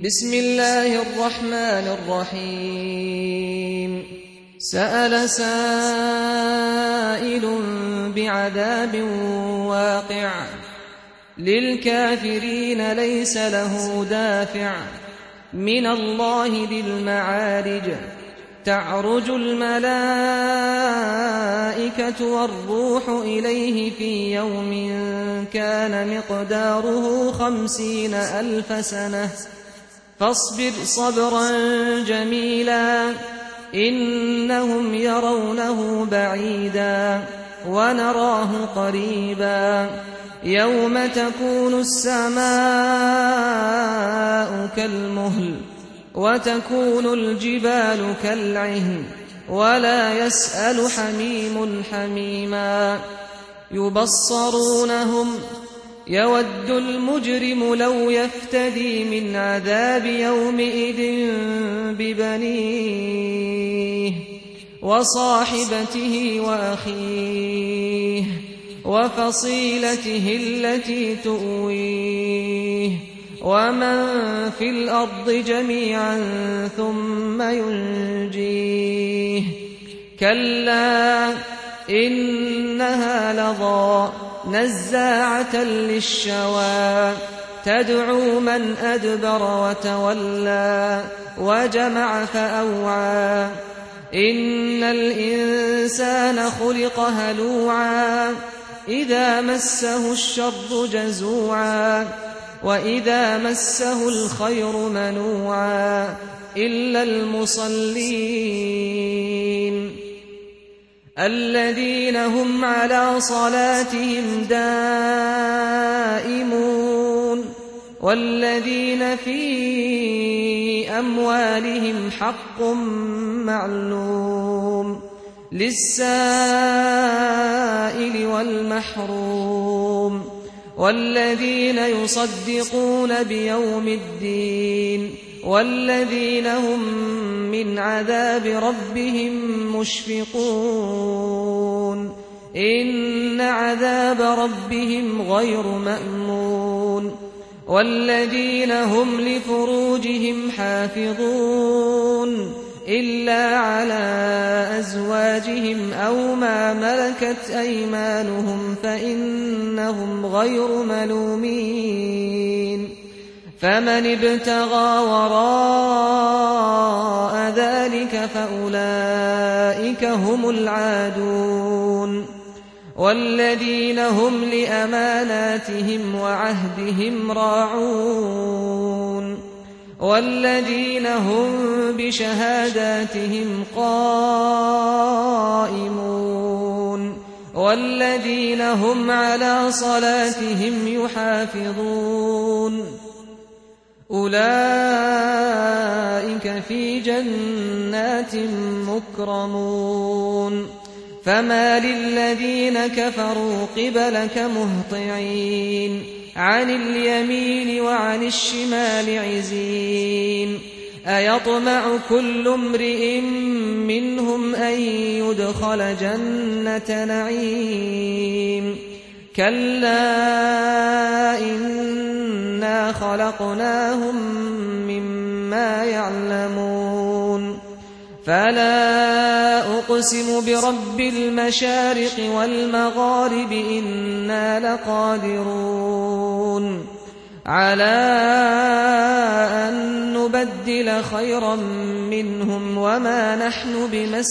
بسم الله الرحمن الرحيم سأل سائل بعذاب واقع للكافرين ليس له دافع من الله ذي المعارج تعرج الملائكة والروح إليه في يوم كان مقداره 50,000 سنة فاصبر صبرا جميلا إنهم يرونه بعيدا ونراه قريبا يوم تكون السماء كالمهل وتكون الجبال كالعهن ولا يسأل حميم حميما يبصرونهم يود المجرم لو يفتدي من عذاب يومئذ ببنيه وصاحبته وأخيه وفصيلته التي تؤويه ومن في الأرض جميعا ثم ينجيه كلا إنها لظى نزاعة للشوى تدعو من أدبر وتولى وجمع فأوعى إن الإنسان خلق هلوعا إذا مسه الشر جزوعا وإذا مسه الخير منوعا إلا المصلين الذين هم على صلاتهم دائمون والذين في أموالهم حق معلوم للسائل والمحروم والذين يصدقون بيوم الدين والذين هم من عذاب ربهم مشفقون إن عذاب ربهم غير مأمون والذين هم لفروجهم حافظون إلا على أزواجهم أو ما ملكت أيمانهم فإنهم غير ملومين فمن ابتغى وراء ذلك فأولئك هم العادون والذين هم لأماناتهم وعهدهم راعون والذين هم بشهاداتهم قائمون والذين هم على صلاتهم يحافظون أولئك في جنات مكرمون فما للذين كفروا قبلك مهطعين عن اليمين وعن الشمال عزين أيطمع كل امرئ منهم أن يدخل جنة نعيم كلا إنا خلقناهم مما يعلمون فلا أقسم برب المشارق والمغارب إنا لقادرون على أن نبدل خيرا منهم وما نحن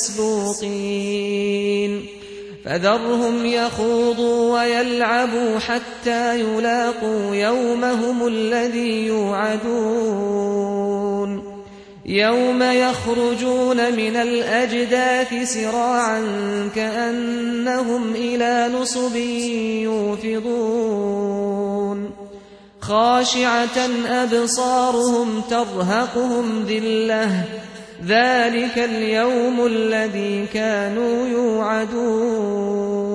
بمسبوقين فذرهم يخوضوا ويلعبوا حتى يلاقوا يومهم الذي يوعدون يوم يخرجون من الأجداث سراعا كأنهم إلى نصب يوفضون خاشعة أبصارهم ترهقهم ذلة ذلك اليوم الذي كانوا يوعدون